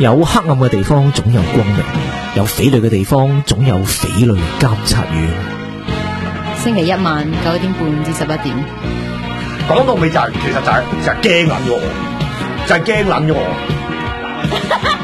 有黑暗嘅地方總有光明，有匪類嘅地方總有匪類監察院。 星期一晚9點半至11點。 講到尾就係、其實就係驚撚咗我，就係驚撚咗我。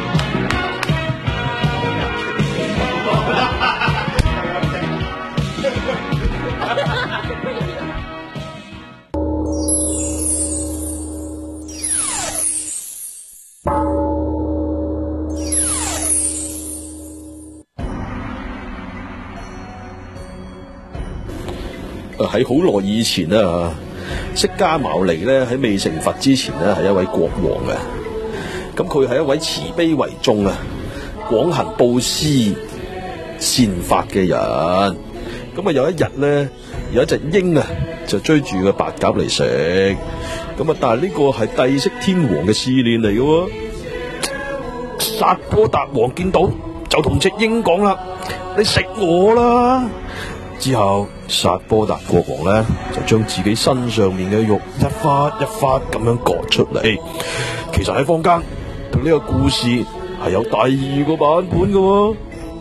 喺好耐以前啊，釋迦牟尼咧喺未成佛之前咧係一位國王嘅，咁佢係一位慈悲為宗啊，廣行布施善法嘅人。咁啊有一日咧，有一隻鷹啊就追住個白鴿嚟食，咁啊但係呢個係帝釋天王嘅試煉嚟嘅，薩波達王見到就同隻鷹講啦：你食我啦！之後薩波達國王咧就將自己身上面嘅肉一忽一忽咁樣割出嚟。其實喺坊間同呢個故事係有第二個版本嘅。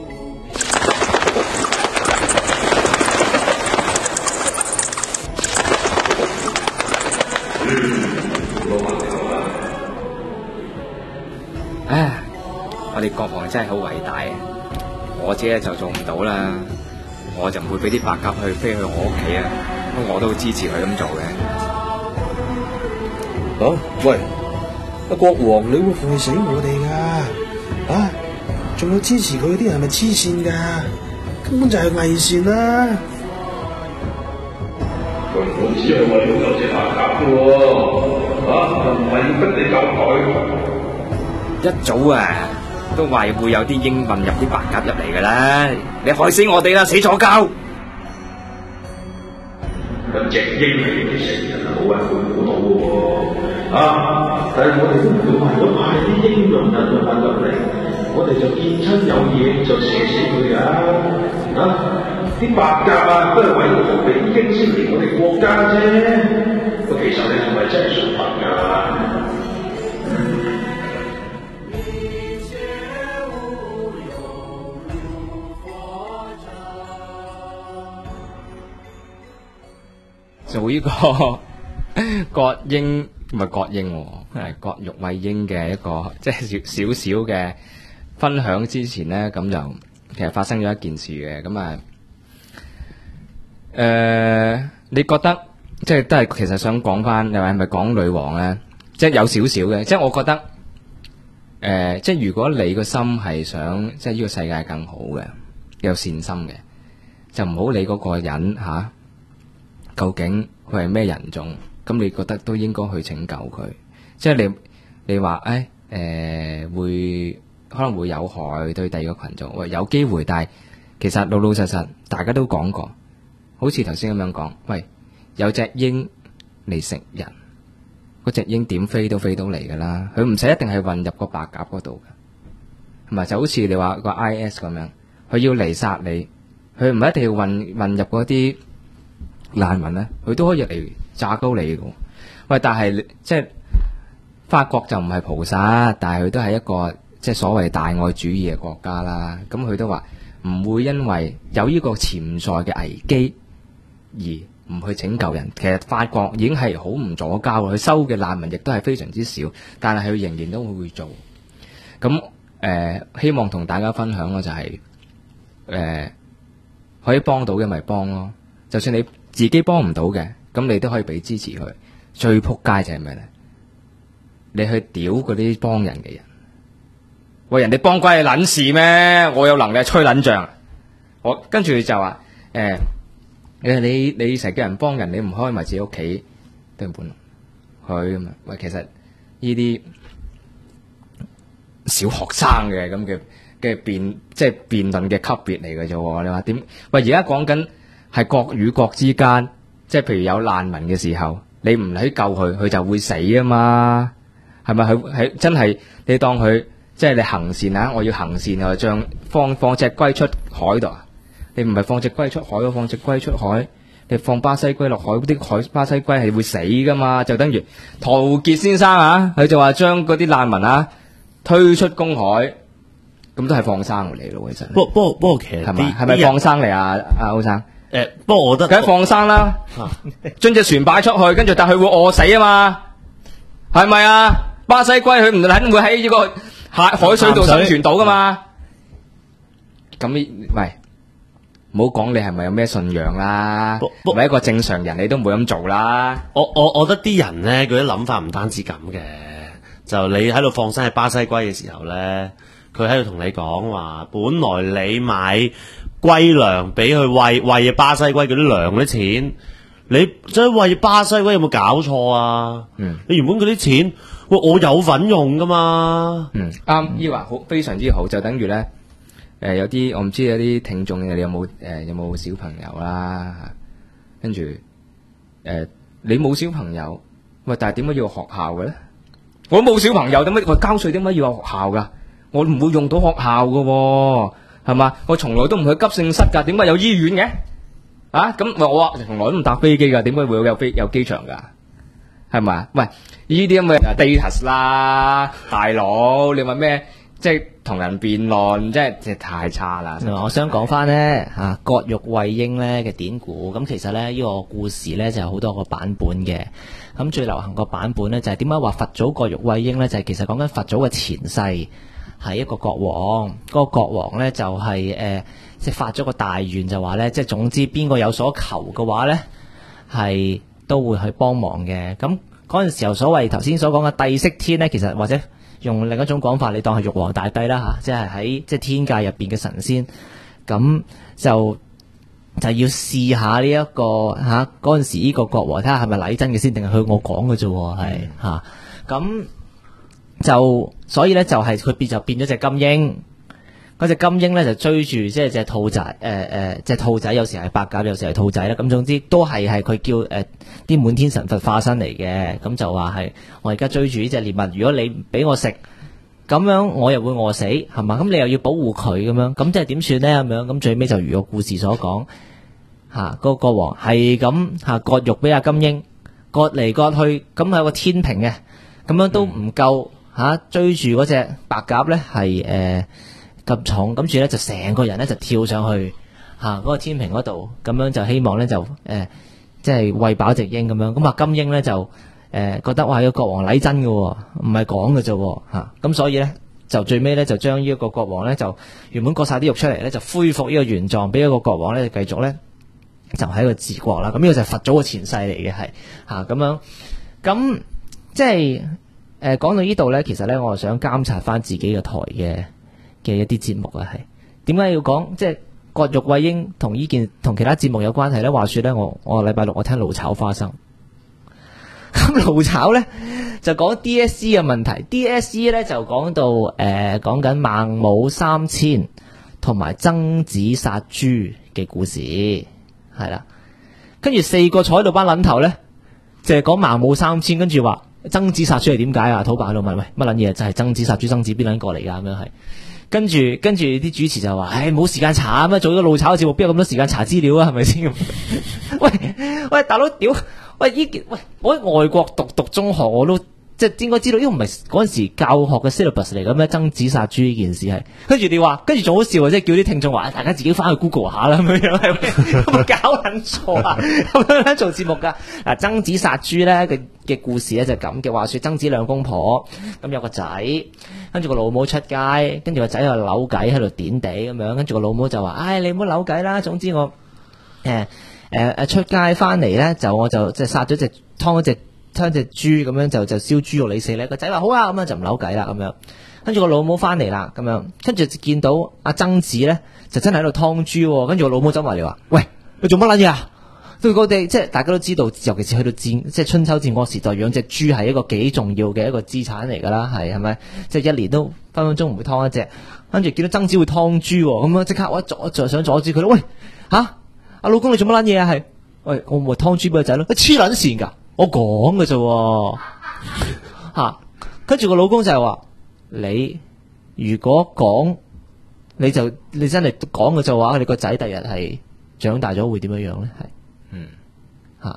唉，我哋國王真係好偉大啊！我自己就做唔到啦。我就唔會俾啲白鴿去飛去我屋企啊！咁我都支持佢咁做嘅。 喂，阿國王，你會害死我哋噶？仲有支持佢啲人係咪黐線噶？根本就係偽善啦！我只係為咗有隻白鴿嘅喎，唔係要逼你救佢。 一早啊！都話會有啲鷹混入啲白鴿入嚟噶啦，你害死我哋啦，死左膠！ 隻鷹係啲成人冇人會估到嘅喎，但係我哋都唔會為咗派啲鷹混入嚟，我哋就見親有嘢就射死佢啲白鴿啊，都係為咗逃避啲鷹先嚟我哋國家啫。其實你係咪真係信佛㗎？ 做呢個割鷹唔係割鷹，係割肉餵鷹嘅一個即係少少嘅分享之前呢，咁就其實發生咗一件事嘅。咁你覺得即係都係其實想講翻，又係咪講女王咧？即係有少少嘅，即係我覺得即係如果你個心係想即係呢個世界更好嘅，有善心嘅，就唔好理嗰個人吓。究竟佢係咩人種？咁你覺得都應該去拯救佢。即係你話會可能會有害對第二個群眾，喂有機會，但係其實老老實實大家都講過，好似頭先咁樣講，喂有隻鷹嚟食人，嗰隻鷹點飛都飛到嚟噶啦，佢唔使一定係混入個白鴿嗰度嘅，係咪？就好似你話個 IS 咁樣，佢要嚟殺你，佢唔一定要混入嗰啲難民咧，佢都可以嚟炸高你嘅。喂，但係即係法國就唔係菩薩，但係佢都係一個即係所謂大愛主義嘅國家啦。咁佢都話唔會因為有呢個潛在嘅危機而唔去拯救人。其實法國已經係好唔左膠，佢收嘅難民亦都係非常之少，但係佢仍然都會做。咁希望同大家分享嘅就係可以幫到嘅咪幫咯，就算你自己幫唔到嘅，咁你都可以俾支持佢。最撲街就係咩咧？你去屌嗰啲幫人嘅人，喂人哋幫關你撚事咩？我有能力吹撚脹，我跟住就話你成日叫人幫人，你唔開埋自己屋企都唔本佢咁啊？喂，其實呢啲小學生嘅咁嘅即係辯論嘅級別嚟嘅啫。你話點？喂，而家講緊係國與國之間，即係譬如有難民嘅時候，你唔去救佢，佢就會死啊嘛，係咪？佢係真係你當佢即係你行善啊！我要行善啊，將放隻龜出海度啊！你唔係放隻龜出海，放隻龜出海，你放巴西龜落海，啲巴西龜係會死噶嘛？就等於陶傑先生啊，佢就話將嗰啲難民啊推出公海，咁都係放生嚟咯，其實。 不過其實係咪放生嚟啊？阿歐生， 不過我覺得梗係放生啦，將隻船擺出去，跟住但佢會餓死啊嘛，係咪啊？巴西龜佢唔肯會喺呢個海水度生存到噶嘛？咁喂，唔好講你係咪有咩信仰啦？唔係一個正常人，你都唔會咁做啦。 我覺得啲人咧，佢啲諗法唔單止咁嘅，就你喺度放生係巴西龜嘅時候咧，佢喺度同你講話，本來你買龜糧俾佢餵巴西龜嗰啲糧嗰啲錢，你即係餵巴西龜有冇搞錯啊？你原本嗰啲錢，喂，我有份用噶嘛？ 啱，呢話好非常之好，就等於咧。有啲我唔知有啲聽眾你有冇小朋友啦，跟住你冇小朋友，喂，但係點解要學校嘅咧？我冇小朋友，點解我交稅點解要有學校噶？我唔會用到學校噶，係嘛？我從來都唔去急症室噶，點解有醫院嘅？啊，咁我話從來都唔搭飛機噶，點解會有機場噶？係咪？喂，呢啲咁嘅 data 啦，大佬，你話咩？即係同人辯論，即係太差啦。 我想講翻呢割肉餵鷹呢嘅典故，咁其實呢個故事呢就有好多個版本嘅。咁最流行個版本呢，就係點解話佛祖割肉餵鷹呢？就係其實講緊佛祖嘅前世係一個國王，嗰個國王呢就係即係發咗個大願，就話呢，即係總之邊個有所求嘅話呢，係都會去幫忙嘅。咁嗰陣時候所謂頭先所講嘅帝釋天呢，其實或者用另一種講法，你當係玉皇大帝啦嚇，即係喺即係天界入邊嘅神仙，咁就要試下呢一個嚇嗰陣時呢個國王睇下係咪禮真嘅先，定係佢我講嘅啫喎，係嚇咁就所以咧就係佢變咗隻金鷹，嗰隻金鷹咧就追住即係隻兔仔隻兔仔，有時係白鴿，有時係兔仔啦。咁總之都係佢叫啲滿天神佛化身嚟嘅。咁就話係我而家追住呢隻獵物，如果你唔俾我食，咁樣我又會餓死，係嘛？咁你又要保護佢咁樣，咁即係點算咧？咁樣咁最尾就如個故事所講嗰個國王係咁割肉俾阿金鷹割嚟割去，咁有個天平嘅，咁樣都唔夠追住嗰隻白鴿咧係咁重，跟住咧就成個人咧就跳上去嗰個天平嗰度，咁樣就希望咧就即係餵飽隻鷹咁樣。咁金鷹咧就覺得哇，個國王禮真嘅，唔係講嘅啫嚇。咁所以咧就最尾咧就將呢一個國王咧就原本割晒啲肉出嚟咧，就恢復呢個原狀，俾一個國王咧繼續咧就喺個治國啦。咁呢個就係佛祖嘅前世嚟嘅，係咁樣。咁即係講到呢度咧，其實咧我係想監察翻自己嘅台嘅一啲節目啊，係點解要講即係割肉餵鷹同其他節目有關係咧？話說咧，我禮拜六我聽爐炒花生，咁爐炒咧就講 DSE 嘅問題 ，DSE 咧就講到講緊孟母三遷同埋曾子殺豬嘅故事，係啦，跟住4個坐喺度班撚頭咧，就係講孟母三遷，跟住話曾子殺豬係點解啊？土伯喺度問，喂，乜撚嘢？就係曾子殺豬，曾子邊撚過嚟噶？咁樣係。跟住啲主持就話，冇時間查啊，咩做咗路炒嘅節目，邊有咁多時間查資料啊？係咪先？喂，大佬屌！喂，我喺外國讀中學，我都即係應該知道，呢個唔係嗰陣時教學嘅 syllabus 嚟嘅咩？曾子殺豬呢件事係，跟住你話，跟住仲好笑啊！即係叫啲聽眾話，大家自己翻去 Google 下啦，咁樣係咪？有冇搞撚錯啊？咁樣做節目噶嗱，曾子殺豬咧嘅故事咧就咁嘅。話說曾子兩公婆咁有個仔，跟住個老母出街，跟住個仔又扭計喺度點地咁樣，跟住個老母就話：你唔好扭計啦，總之我出街翻嚟咧，我就即係殺咗隻劏隻豬咁樣，就燒豬肉你食咧。個仔話好啊，咁樣就唔扭計啦咁樣。跟住個老母翻嚟啦，咁樣跟住見到阿曾子咧就真係喺度劏豬，跟住個老母走埋嚟話：喂，你做乜撚嘢啊？對我哋即係大家都知道，尤其是去到即係春秋戰國時代，養隻豬係一個幾重要嘅一個資產嚟噶啦，係咪？即係一年都分分鐘唔會劏一隻。跟住見到曾子會劏豬，咁樣即刻我想阻止佢咯。喂，阿老公你做乜撚嘢啊？係，喂，我唔係劏豬俾個仔咯，黐撚線噶，我講嘅啫。跟住個老公就係話：你如果講，你真係講嘅就話，你個仔第日係長大咗會點樣樣咧？係。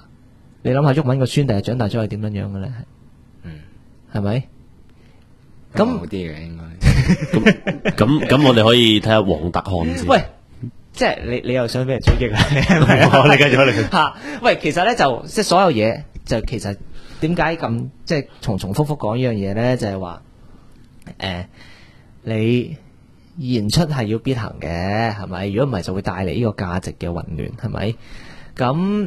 你諗下，毓民個孫第日長大咗係點樣樣嘅咧？係咪？ 咁好啲嘅應該。 咁，我哋可以睇下黃特漢先。 喂，即係你又想俾人追擊啊？係咪啊？ 你繼續，你繼續。 吓，喂，其實咧就即係所有嘢就其實點解咁即係重複講呢樣嘢咧？就係話你言出係要必行嘅，係咪？如果唔係就會帶嚟呢個價值嘅混亂，係咪？咁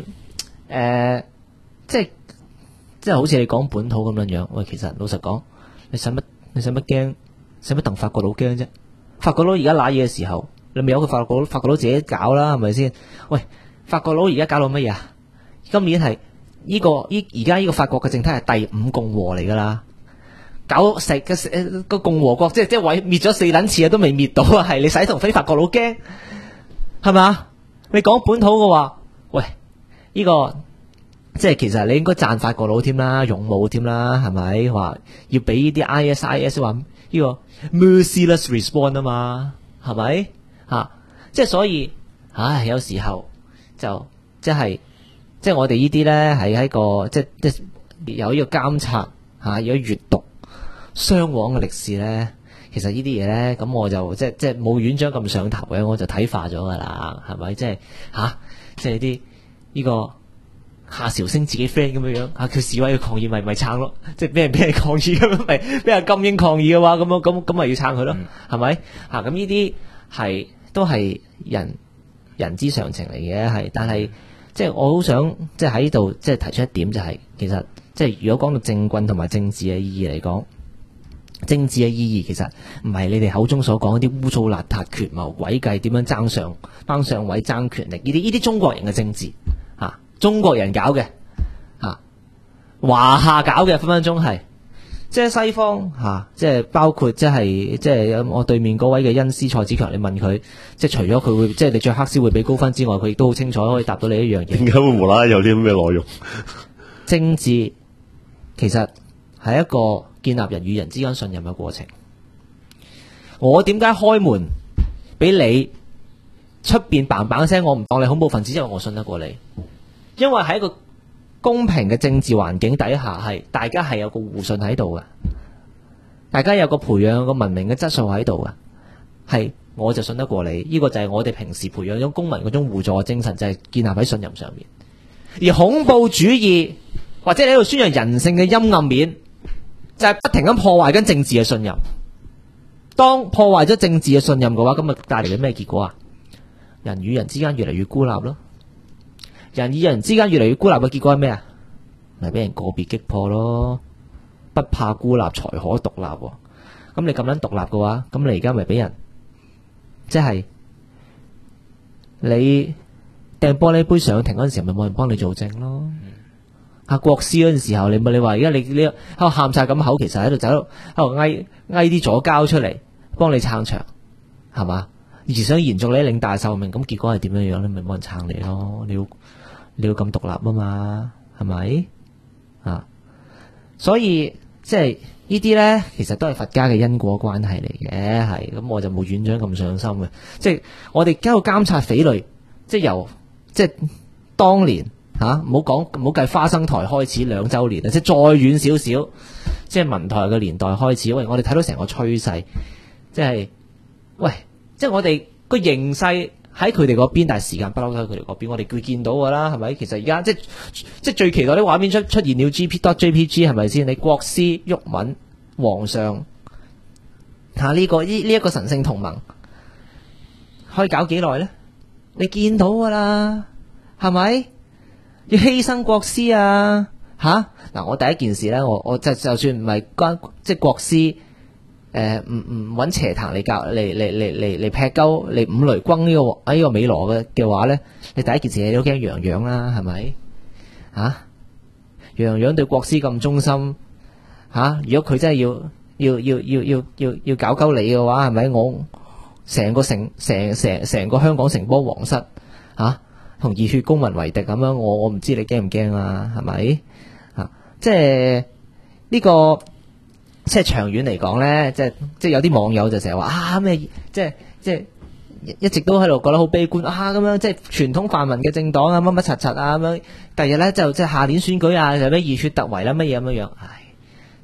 即係好似你講本土咁樣樣。喂，其實老實講，你使乜驚？使乜戥法國佬驚啫？法國佬而家揦嘢嘅時候，你咪由佢法國佬自己搞啦，係咪先？喂，法國佬而家搞到乜嘢啊？今年係而家呢個法國嘅政體係第5共和嚟噶啦，搞成個共和國，即係毀滅咗4撚次啊，都未滅到啊！係你使同非法國佬驚係嘛？你講本土嘅話，喂，呢個即係其實你應該讚法國佬添啦，勇武添啦，係咪？話要俾呢啲 IS 話呢個 merciless response 啊嘛，係咪吓？即係所以，有時候就即係我哋呢啲咧係喺個即有呢個監察有閱讀雙往嘅歷史咧，其實呢啲嘢咧，咁我就即係冇院長咁上頭嘅，我就睇化咗噶啦，係咪？即係啲呢個夏韶聲自己 friend 咁樣樣，佢示威要抗議咪撐咯，即係俾人抗議咁樣，咪俾阿金英抗議嘅話，咁咪要撐佢咯，係咪？咁呢啲係都係人之常情嚟嘅，係，但係即係我好想即係喺度即係提出一點，就係其實即係如果講到政棍同埋政治嘅意義嚟講，政治嘅意義其實唔係你哋口中所講嗰啲污糟邋遢、權謀詭計，點樣爭上位、爭權力，呢啲中國人嘅政治中國人搞嘅華夏搞嘅分分鐘係，即係西方即係包括即係我對面嗰位嘅恩師蔡子強，你問佢，即係除咗佢會即係你着黑絲會俾高分之外，佢亦都好清楚可以答到你一樣嘢。點解會無啦啦有啲咁嘅內容？政治其實係一個建立人與人之間信任嘅過程。我點解開門俾你出邊嘭嘭聲，我唔當你恐怖分子，因為我信得過你。因為喺一個公平嘅政治環境底下，係大家係有個互信喺度嘅，大家有個培養個文明嘅質素喺度嘅，係我就信得過你。呢個就係我哋平時培養咗公民嗰種互助嘅精神，就係建立喺信任上面。而恐怖主義或者你喺度宣揚人性嘅陰暗面，就係不停咁破壞緊政治嘅信任。當破壞咗政治嘅信任嘅話，咁啊帶嚟嘅咩結果啊？人與人之間越嚟越孤立咯。人與人之間越嚟越孤立嘅結果係咩啊？咪俾人個別擊破咯。不怕孤立才可獨立。咁你咁樣獨立嘅話，咁你而家咪俾人即係你掟玻璃杯上庭嗰陣時，咪冇人幫你做證咯。國師嗰陣時候，你話而家你喺度喊晒咁口，其實喺度喺度嗌啲左膠出嚟幫你撐場，係嘛？而想延續你領大壽命，咁結果係點樣樣咧？咪冇人撐你咯。你要咁獨立啊嘛，係咪所以即係呢啲咧，其實都係佛家嘅因果關係嚟嘅，係咁我就冇院長咁上心嘅。即係我哋喺度監察匪類，即係由即係當年唔好計花生台開始2週年啊，即係再遠少少，即係文台嘅年代開始。喂，我哋睇到成個趨勢，即係即係我哋個形勢喺佢哋嗰邊，但係時間不嬲都喺佢哋嗰邊，我哋會見到噶啦，係咪？其實而家即係最期待啲畫面出現了 GP.JPG 係咪先？你國師毓民皇上呢一個神聖同盟可以搞幾耐咧？你見到噶啦，係咪？要犧牲國師啊嗱，我第一件事咧，我就算唔係即係國師。唔揾邪壇嚟教嚟劈鳩嚟五雷轟呢個美羅嘅話咧，你第一件事你都驚楊洋啦，係咪楊洋對國師咁忠心如果佢真係要搞鳩你嘅話，係咪？我成個香港城邦皇室同熱血公民為敵咁樣，我唔知你驚唔驚啊？係咪即係呢個。即係長遠嚟講咧，即係有啲網友就成日話咩，即係一直都喺度覺得好悲觀咁樣，即係傳統泛民嘅政黨乜乜柒柒咁樣，第日咧就即係下年選舉就咩熱血突圍啦乜嘢咁樣，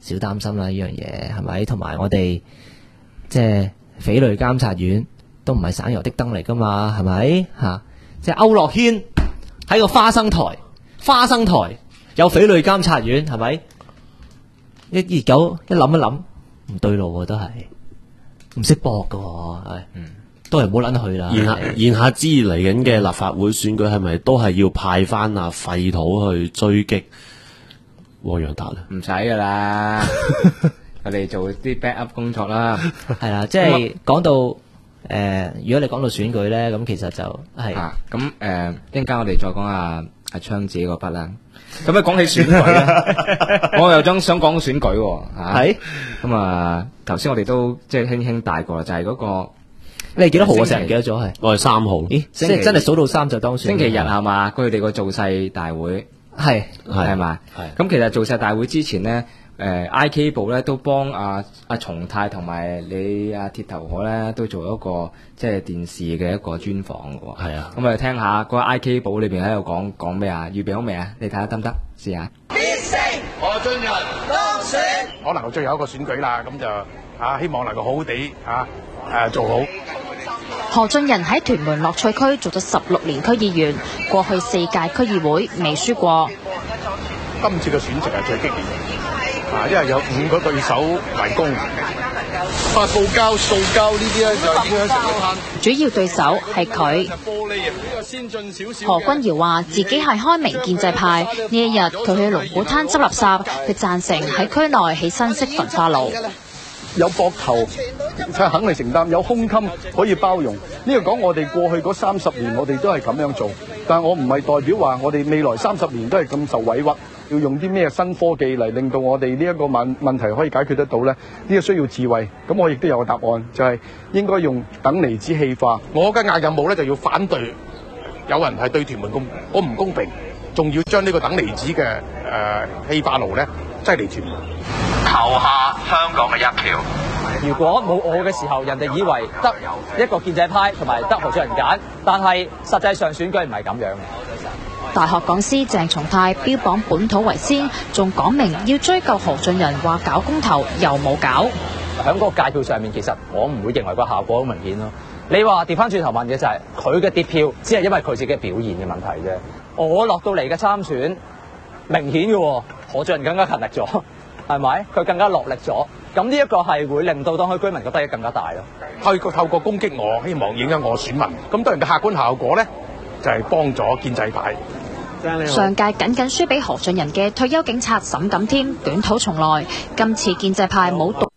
少擔心啦呢樣嘢係咪？同埋我哋即係匪類監察院都唔係省油的燈嚟噶嘛，係咪嚇？即係區諾軒喺個花生台有匪類監察院係咪？一諗一諗唔對路喎，都係唔識搏噶喎，都係唔好撚去啦。 言下之意嚟緊嘅立法會選舉係咪都係要派翻阿廢土去追擊黃洋達咧？ 唔使噶啦，我哋做啲 backup 工作啦。 係啦，即係講到如果你講到選舉咧，咁其實就係咁一陣間我哋再講阿昌自己嗰筆啦。咁啊，講起選舉咧，我又想講選舉喎。係咁啊，頭先我哋都即係輕輕帶過啦，就係嗰個你係幾多號啊？成日唔記得咗係。 我係3號。 咦，即係真係數到3就當選。 星期日係嘛？佢哋個造勢大會係嘛？咁其實造勢大會之前咧。IK 部咧都幫阿松泰同埋你阿鐵頭河咧都做一個即係電視嘅一個專訪嘅喎。係啊，咁我哋聽下嗰個 IK 部裏邊喺度講咩啊？預備好未啊？你睇下得唔得？試下。必勝何俊仁當選， 可能最後一個選舉啦，咁就希望能夠好好地做好。 何俊仁喺屯門樂趣區做咗16年區議員，過去4屆區議會未輸過。 今次嘅選情係最激烈嘅。因為有5個對手圍攻，發布膠、塑膠呢啲咧就影響成個攤。 主要對手係佢。何君堯話自己係開明建制派，呢一日佢去龍鼓灘執垃圾，佢贊成喺區內起新式焚化爐。 有膊頭，肯定承擔；有胸襟，可以包容。呢個講我哋過去嗰30年，我哋都係咁樣做。但係我唔係代表話我哋未來30年都係咁受委屈。要用啲咩新科技嚟令到我哋呢一個問題可以解決得到呢？呢個需要智慧。咁我亦都有個答案，就係應該用等離子氣化。我嘅硬任務咧就要反對有人係對屯門咁唔公平，仲要將呢個等離子嘅氣化爐咧擠嚟屯門。 投下香港嘅一票。 如果冇我嘅時候，人哋以為得一個建制派同埋得何俊仁揀，但係實際上選舉唔係咁樣嘅。 大學講師鄭松泰標榜本土為先，仲講明要追究何俊仁話搞公投又冇搞。 喺嗰個界票上面，其實我唔會認為個效果好明顯咯。你話調翻轉頭問嘅就係佢嘅跌票，只係因為佢自己表現嘅問題啫。我落到嚟嘅參選明顯嘅，何俊仁更加勤力咗，係咪？佢更加落力咗。咁呢一個係會令到當區居民嘅得益更加大咯。 透過攻擊我，希望影響我選民。咁當然嘅客觀效果咧，就係幫咗建制派。 上屆僅輸俾何俊仁嘅退休警察沈錦添捲土重來，今次建制派冇獨。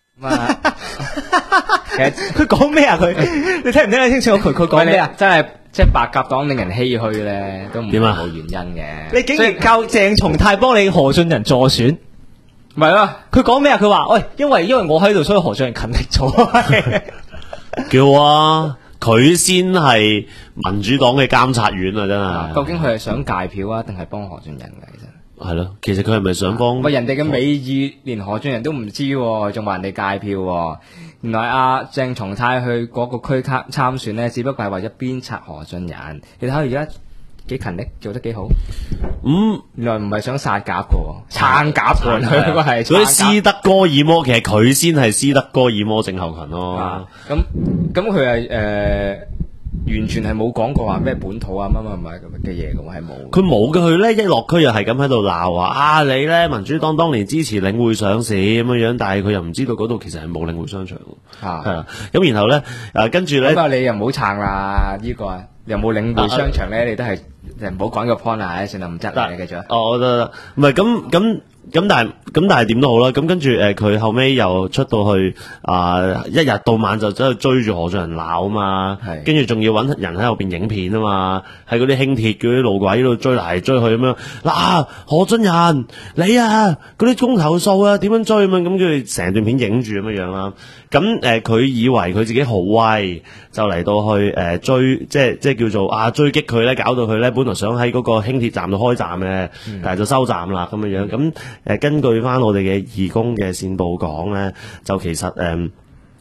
其實佢講咩啊？佢你聽唔聽得清楚？佢講咩啊？ 真係即係白鴿黨令人唏噓咧，都唔係冇原因嘅。 你竟然靠鄭松泰幫你何俊仁助選， 唔係咯？ 佢講咩啊？佢話喂，因為我喺度，所以何俊仁勤力咗。 叫啊！佢先係民主黨嘅監察院啊！真係， 究竟佢係想戒票啊，定係幫何俊仁嘅？其實係咯，其實佢係咪想幫？ 喂，人哋嘅美意連何俊仁都唔知，仲話人哋戒票。原來阿鄭松泰去嗰個區參選呢，只不過係為咗鞭策何俊仁。你睇下而家幾勤力，做得幾好。原來唔係想殺鴿嘅，撐鴿嘅，佢個係。 所以斯德哥爾摩其實佢先係斯德哥爾摩症候群咯。 咁佢係完全係冇講過話咩本土啊乜嘅嘢嘅，係冇。 佢冇嘅，佢咧一落區又係咁喺度鬧話你咧民主黨當年支持領匯上市咁樣樣，但係佢又唔知道嗰度其實係冇領匯商場。係啊，咁然後咧跟住咧， 咁你又唔好撐啦呢個，又冇領匯商場咧，你都係唔好講個 point 啦，算啦唔執啦，你繼續。 我得唔係咁但係點都好啦，咁跟住佢後尾又出到去一日到晚就走去追住何俊仁鬧啊嘛，跟住仲要揾人喺後邊影片啊嘛，喺嗰啲輕鐵嗰啲路軌度追嚟追去咁樣，嗱何俊仁你啊嗰啲公投數啊點樣追咁樣，咁佢成段片影住咁樣啦，咁佢以為佢自己好威，就嚟到去追即係叫做追擊佢咧，搞到佢咧本來想喺嗰個輕鐵站度開站嘅，但係就收站啦咁樣樣咁。根據翻我哋嘅義工嘅線報講咧，就其實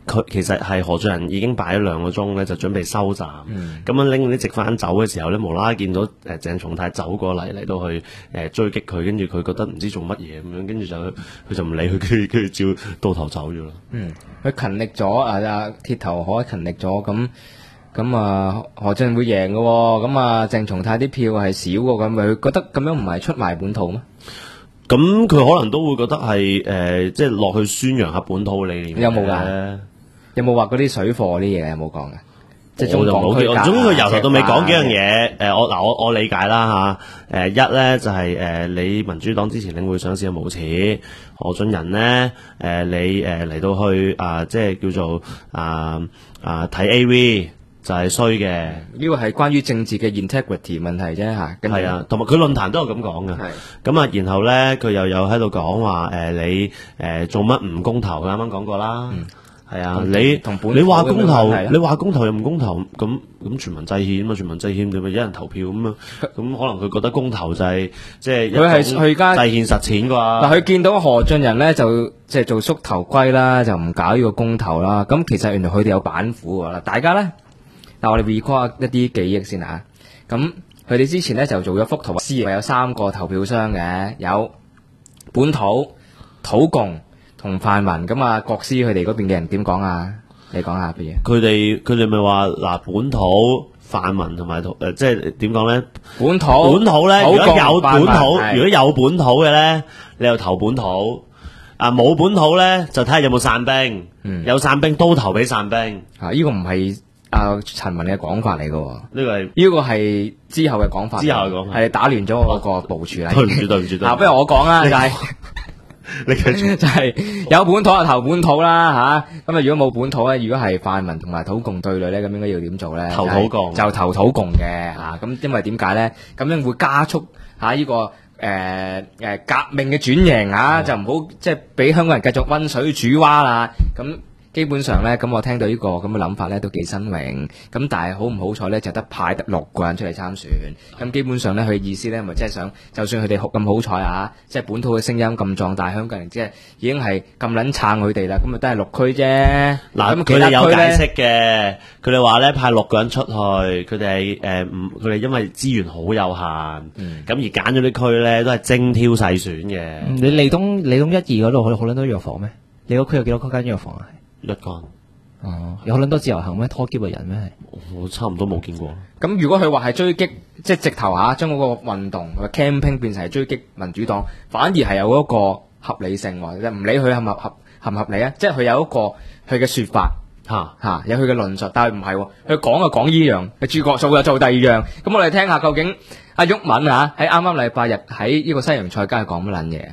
佢其實係何俊仁已經擺咗2個鐘咧，就準備收站。咁樣拎啲直幡走嘅時候咧，無啦啦見到鄭松泰走過嚟到去追擊佢，跟住佢覺得唔知做乜嘢咁樣，跟住佢就唔理佢，跟住照到頭走咗啦。 佢勤力咗啊！鐵頭可勤力咗咁啊，何俊仁會贏嘅喎。咁啊，鄭松泰啲票係少喎，咁佢覺得咁樣唔係出賣本土咩？ 咁佢可能都會覺得係即係落去宣揚下本土理念。 有冇㗎？有冇話嗰啲水貨啲嘢有冇講嘅？即係中港區隔。 總之佢由頭到尾講幾樣嘢。我理解啦嚇。一咧就係你民主黨之前領匯上市嘅無恥，何俊仁呢，你嚟到去即係叫做睇 AV。就係衰嘅， 呢個係關於政治嘅 integrity 問題啫嚇。 係啊，同埋佢論壇都有咁講嘅。咁啊，然後咧佢又有喺度講話你做乜唔公投？佢啱啱講過啦。係啊，你話公投，你話公投又唔公投，咁全民制憲嘛？全民制憲點咪一人投票咁啊？咁可能佢覺得公投就係即係佢係去制憲實踐啩。 嗱，佢見到何俊仁咧就即係做縮頭龜啦，就唔搞呢個公投啦。咁其實原來佢哋有板斧㗎啦，大家咧。嗱，我哋 recall 一啲記憶先嚇。咁佢哋之前咧就做咗幅圖，有3個投票箱嘅，有本土、土共同泛民。咁啊，國師佢哋嗰邊嘅人點講啊？你講下譬如。 佢哋咪話嗱，本土、泛民同埋即係點講咧？本土咧，如果有本土嘅咧，你又投本土。冇本土咧，就睇下有冇散兵。有散兵都投俾散兵。 呢個唔係陳文嘅講法嚟嘅， 呢個係之後嘅講法，係打亂咗我個部署啦。 對唔住。 不如我講啦，就係你繼續， 就係有本土就投本土啦嚇。咁如果冇本土咧，如果係泛民同埋土共對壘咧，咁應該要點做咧？ 投土共就投土共嘅嚇。咁因為點解咧？咁樣會加速呢個革命嘅轉型嚇，就唔好即係俾香港人繼續溫水煮蛙啦。咁基本上咧，咁我聽到呢個咁嘅諗法咧，都幾新穎。咁但係好唔好彩咧，就派得6個人出嚟參選。咁基本上咧，佢意思咧，咪即係想，就算佢哋咁好彩即係本土嘅聲音咁壯大，香港人即係已經係咁撚撐佢哋啦。咁咪都係6區啫。 嗱，佢哋有解釋嘅，佢哋話咧派6個人出去，佢哋佢哋因為資源好有限，咁而揀咗啲區咧都係精挑細選嘅。 你利東1、2嗰度好撚多藥房咩？你個區有幾多間藥房啊？ 1間。 有好撚多自由行咩？拖喼嘅人咩？ 我差唔多冇見過。 咁如果佢話係追擊，即係直頭將嗰個運動 campaign 變成係追擊民主黨，反而係有一個合理性喎。唔理佢合唔合理啊，即係佢有一個佢嘅説法有佢嘅論述，但係唔係喎，佢講就講依樣，佢主角做就做第二樣。咁我哋聽下究竟阿毓民喺啱啱禮拜日喺呢個西洋菜街講乜撚嘢？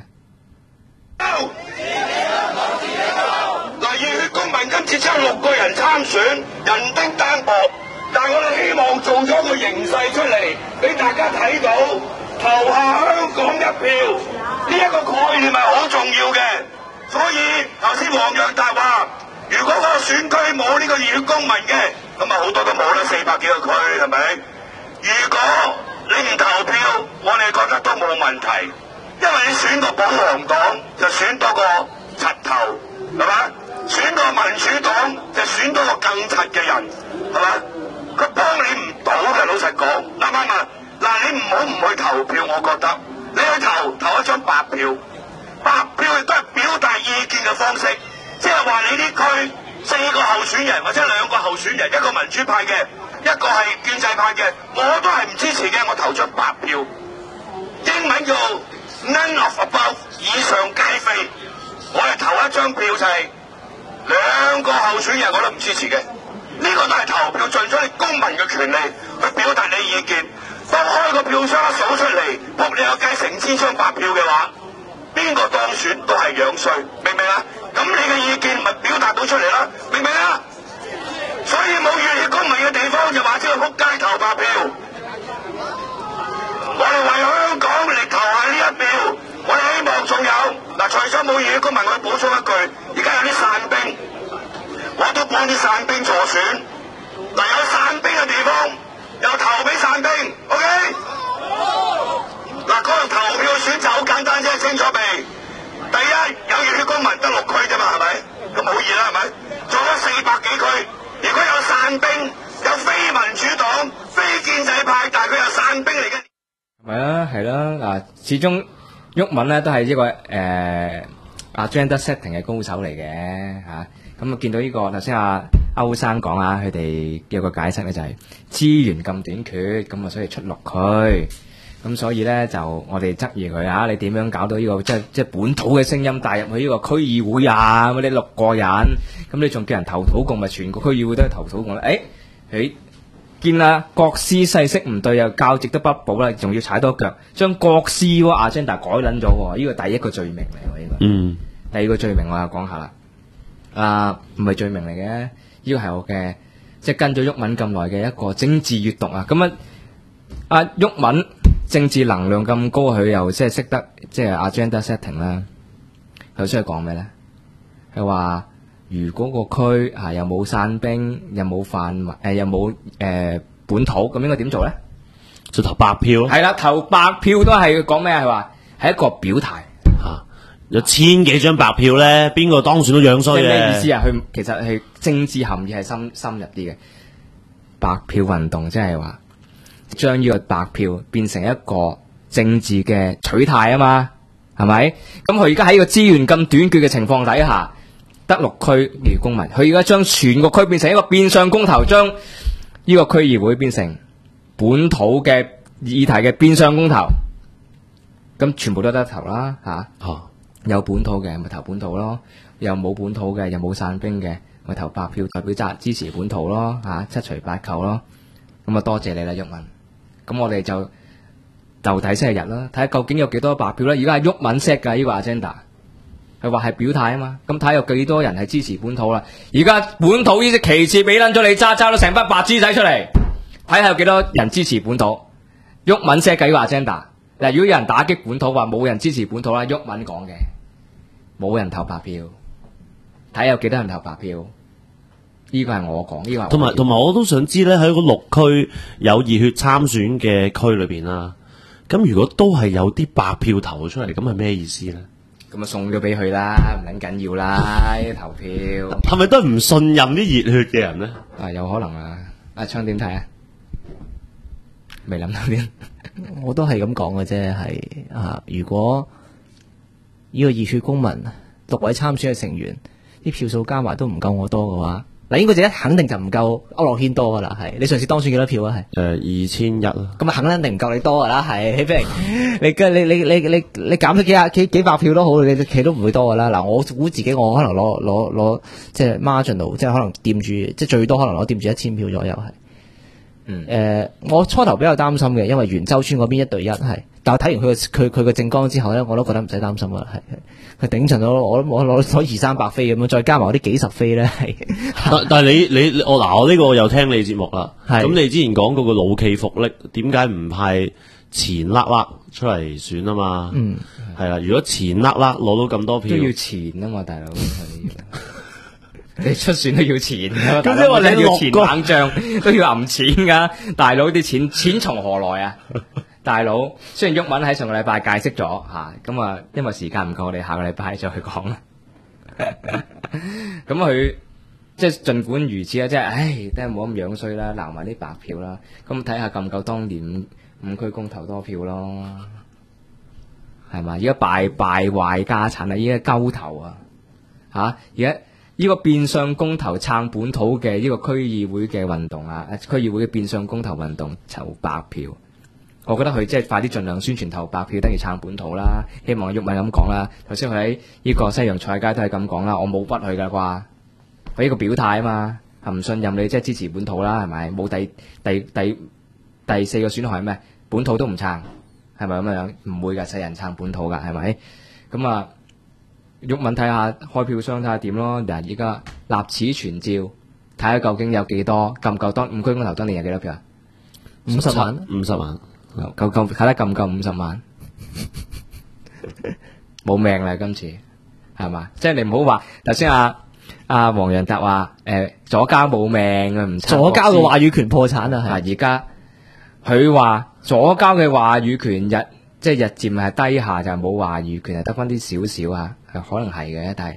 今次只有6個人參選，人丁單薄，但係我哋希望做咗個形勢出嚟，俾大家睇到投下香港一票呢一個概念係好重要嘅。所以頭先黃洋達話，如果嗰個選區冇呢個熱血公民嘅，咁啊好多都冇啦，400幾個區係咪？如果你唔投票，我哋覺得都冇問題，因為你選個保皇黨就選多個柒頭，係嘛？選個民主黨就選多個更柒嘅人，係嘛？佢幫你唔到嘅，老實講，啱唔啱啊？嗱，你唔好唔去投票，我覺得你去投一張白票，白票亦都係表達意見嘅方式，即係話你呢區4個候選人或者2個候選人，一個民主派嘅，一個係建制派嘅，我都係唔支持嘅，我投咗白票。英文叫 none of above， 以上皆非，我係投一張票就係2個候選人我都唔支持嘅，呢個都係投票，盡咗你公民嘅權利去表達你意見。當開個票箱數出嚟，撲你個街成千張白票嘅話，邊個當選都係樣衰，明唔明啊？咁你嘅意見咪表達到出嚟啦，明唔明啊？所以冇熱血公民嘅地方就話只係撲街投白票。我哋為香港嚟投下呢一票，我哋希望仲有嗱，除咗冇熱血公民，我補充一句，而家有啲散兵，我都幫啲散兵助選。嗱，有散兵嘅地方，又投俾散兵 ，OK？ 嗱，嗰度投票選擇好簡單啫，清楚未？第一有熱血公民得6區啫嘛，係咪？咁好易啦，係咪？做咗兵，有非民主黨、非建制派，但係佢又散兵嚟嘅。 係啦，係啦，嗱，始終毓民咧都係一個agenda setting 嘅高手嚟嘅嚇。咁啊見到呢個頭先阿歐生講啊，佢哋有個解釋咧就係資源咁短缺，咁啊所以出六區。咁所以咧就我哋質疑佢啊，你點樣搞到呢個即係本土嘅聲音帶入去呢個區議會啊？咁你6個人，咁你仲叫人投土共，咪全個區議會都係投土共咧？佢見啦國師勢色唔對，又教職都不保啦，仲要踩多腳，將國師嗰個 agenda 改撚咗喎，呢個第一個罪名嚟喎，呢個。第二個罪名我又講下啦，唔係罪名嚟嘅，呢個係我嘅即係跟咗毓民咁耐嘅一個政治閱讀啊。咁啊，毓民政治能量咁高，佢又即係識得即係 agenda setting 啦。佢想講咩咧？佢話如果個區又冇散兵，又冇泛民，又冇本土，咁應該點做咧？ 就投白票。係啦，投白票都係講咩？係話係一個表態。 有千幾張白票咧，邊個當選都樣衰嘅。 咩意思啊？佢其實係政治含義係深入啲嘅。白票運動即係話將呢個白票變成一個政治嘅取態啊嘛，係咪？咁佢而家喺個資源咁短缺嘅情況底下，得6區嘅公民，佢而家將全個區變成一個變相公投，將呢個區議會變成本土嘅議題嘅變相公投，咁全部都得投啦嚇。有本土嘅咪投本土咯，又冇本土嘅又冇散兵嘅咪投白票，代表支持本土咯嚇，7除8扣咯。咁啊多謝你啦毓民。咁我哋就睇星期日啦，睇下究竟有幾多白票啦。而家係毓民 set 㗎呢個 agenda，佢話係表態啊嘛。咁睇下有幾多人係支持本土啦。而家本土呢隻旗幟俾撚咗你揸到成班白豬仔出嚟，睇下有幾多人支持本土。毓民 set 㗎呢個 agenda。嗱，如果有人打擊本土話冇人支持本土啦，毓民講嘅。冇人投白票，睇下有幾多人投白票。呢個係我講，呢個係同埋我都想知咧，喺個6區有熱血參選嘅區裏邊啦，咁如果都係有啲白票投出嚟，咁係咩意思咧？ 咁啊送咗俾佢啦，唔撚緊要啦，投票係咪都係唔信任啲熱血嘅人咧？ 有可能啊！阿昌點睇啊？未諗到邊？ 我都係咁講嘅啫，係如果呢個熱血公民6位參選嘅成員，啲票數加埋都唔夠我多嘅話，嗱應該肯定就唔夠區諾軒多噶啦，係你上次當選幾多票啊？係 2100啦， 咁啊肯定唔夠你多噶啦，係譬如你減咗幾百票都好，你企都唔會多噶啦。嗱，我估自己我可能攞即係 marginal， 即係可能掂住，即係最多可能攞掂住1000票左右係。我初頭比較擔心嘅，因為元州村嗰邊1對1係，但係睇完佢個政綱之後咧，我都覺得唔使擔心啦，係佢頂盡咗，我攞200-300飛咁樣，再加埋我啲幾十飛咧，係。 但係我呢個又聽你節目啦，咁你之前講嗰個老驥伏櫪，點解唔派錢粒出嚟選啊嘛？係啦，如果錢粒攞到咁多票， 都要錢啊嘛，大佬。你出選都要錢噶， 咁即係話你要錢冷帳都要揞錢噶，大佬啲錢從何來啊？大佬，雖然毓民喺上個禮拜解釋咗咁啊，因為時間唔夠，我哋下個禮拜再去講啦。咁佢即係盡管如此啊，即係，都係冇咁樣衰啦，撈埋啲白票啦，咁睇下夠唔夠當年5區公投多票咯，係嘛？而家敗壞家產啊，而家鳩頭啊，而家。呢個變相公投撐本土嘅呢個區議會嘅運動區議會嘅變相公投運動籌白票，我覺得佢即係快啲盡量宣傳投白票，等於撐本土啦。希望毓民咁講啦，頭先佢喺呢個西洋菜街都係咁講啦，我冇屈佢噶啩，佢呢個表態啊嘛，唔信任你即係支持本土啦，係咪？冇第4個選項係咩？本土都唔撐，係咪咁樣？唔會噶，世人撐本土噶，係咪？咁啊。毓民睇下開票箱睇下點咯，嗱而家立此存照，睇下究竟有幾多，夠唔夠當5區公投當年有幾多票啊？50萬 ，50萬， 夠睇得夠唔夠50萬？冇命啦今次，係嘛？即係你唔好話頭先阿黃洋達話左膠冇命啊，唔左膠嘅話語權破產啊，係而家佢話左膠嘅話語權即係日漸係低下，就冇話語權，係得翻啲少少可能係嘅，但係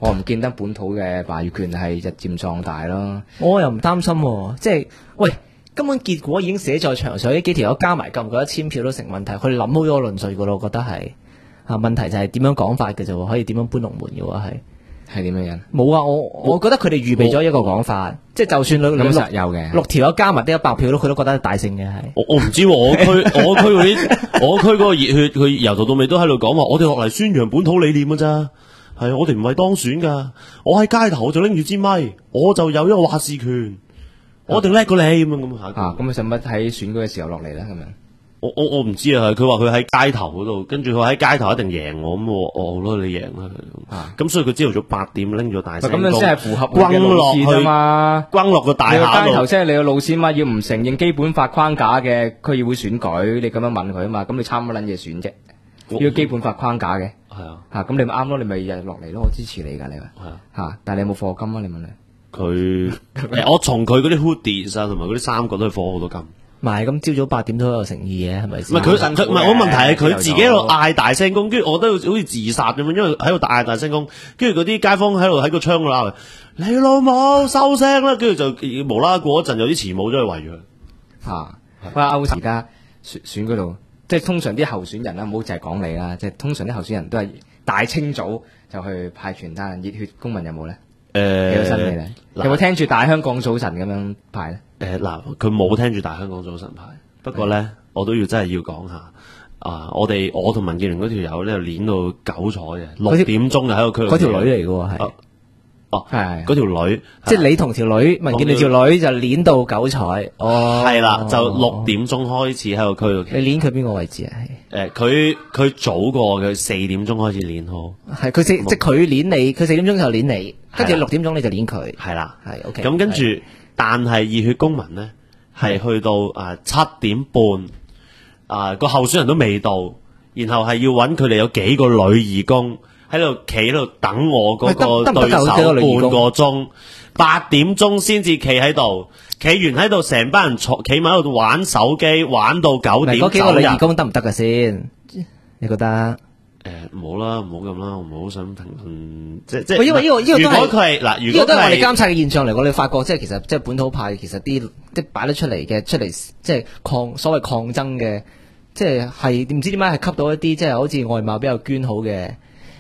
我唔見得本土嘅話語權係日漸壯大咯。 我又唔擔心喎，即係喂，根本結果已經寫在牆上，呢幾條友加埋夠唔夠1000票都成問題，佢哋諗好咗個論述噶咯，我覺得係問題就係點樣講法嘅啫喎，可以點樣搬龍門嘅喎係點樣樣？ 冇啊，我覺得佢哋預備咗一個講法，即係就算你咁實有嘅 6條友加埋啲100票佢都覺得大勝嘅係。 我唔知喎，我區嗰個熱血，佢由頭到尾都喺度講話，我哋落嚟宣揚本土理念㗎咋。係我哋唔係當選噶，我喺街頭就拎住支咪，我就有一個話事權，我一定叻過你咁啊！ 咁你使乜喺選舉嘅時候落嚟咧？咁樣我唔知啊，佢話佢喺街頭嗰度，跟住佢喺街頭一定贏我咁，我好咯，你贏啦。咁所以佢朝頭早8點拎咗大聲公， 咁樣先係符合嘅路線啊嘛。 轟落個大廈街頭即係你個路線嘛，要唔承認基本法框架嘅區議會選舉，你咁樣問佢啊嘛，咁你參乜撚嘢選啫？要基本法框架嘅。 係啊， 咁你咪啱咯，你咪日日落嚟咯，我支持你噶，你咪係啊，但係你有冇課金啊？你問你佢我從佢嗰啲 hoodies 啊，同埋嗰啲衫覺得佢課好多金。 唔係咁朝早8點都有誠意嘅，係咪先？ 唔係佢唔係我問題係佢自己喺度嗌大聲公，跟住我覺得好似自殺咁樣，因為喺度嗌大聲公，跟住嗰啲街坊喺度喺個窗度鬧你老母收聲啦，跟住就無啦啦過一陣有啲慈母咗去圍住佢。 喂，歐而家選嗰度。即係通常啲候選人啦，唔好淨係講你啦。即係通常啲候選人都係大清早就去派傳單，熱血公民有冇咧？幾有新意咧？有冇聽住大香港早晨咁樣派咧？ 佢冇聽住大香港早晨派。不過咧，我都要真係要講下我同民建聯嗰條友咧，練到9彩嘅，6點鐘就喺個區。 嗰條女嚟嘅喎係。 係嗰條女， 即係你同條女，民建聯條女就練到9彩。哦， 係啦，就6點鐘開始喺個區度。 你練佢邊個位置啊？ 佢早過佢4點鐘開始練好。 係佢即係佢練你，佢4點鐘就練你，跟住6點鐘你就練佢。 係啦， 係 OK。 咁跟住，但係熱血公民咧係去到7點半，個候選人都未到，然後係要揾佢哋有幾個女義工。喺度企喺度等我嗰個對手半個鐘，8點鐘先至企喺度，企完喺度成班人企埋喺度玩手機，玩到9點。 嗰幾個女義工得唔得㗎先？你覺得？ 唔好啦，唔好咁啦，我唔係好想評論，即因為呢個如果佢係嗱，如果都係我哋監察嘅現象嚟，我哋發覺即係其實即係本土派其實啲即係擺得出嚟即係所謂抗爭嘅，即係唔知點解係吸到一啲即係好似外貌比較捐好嘅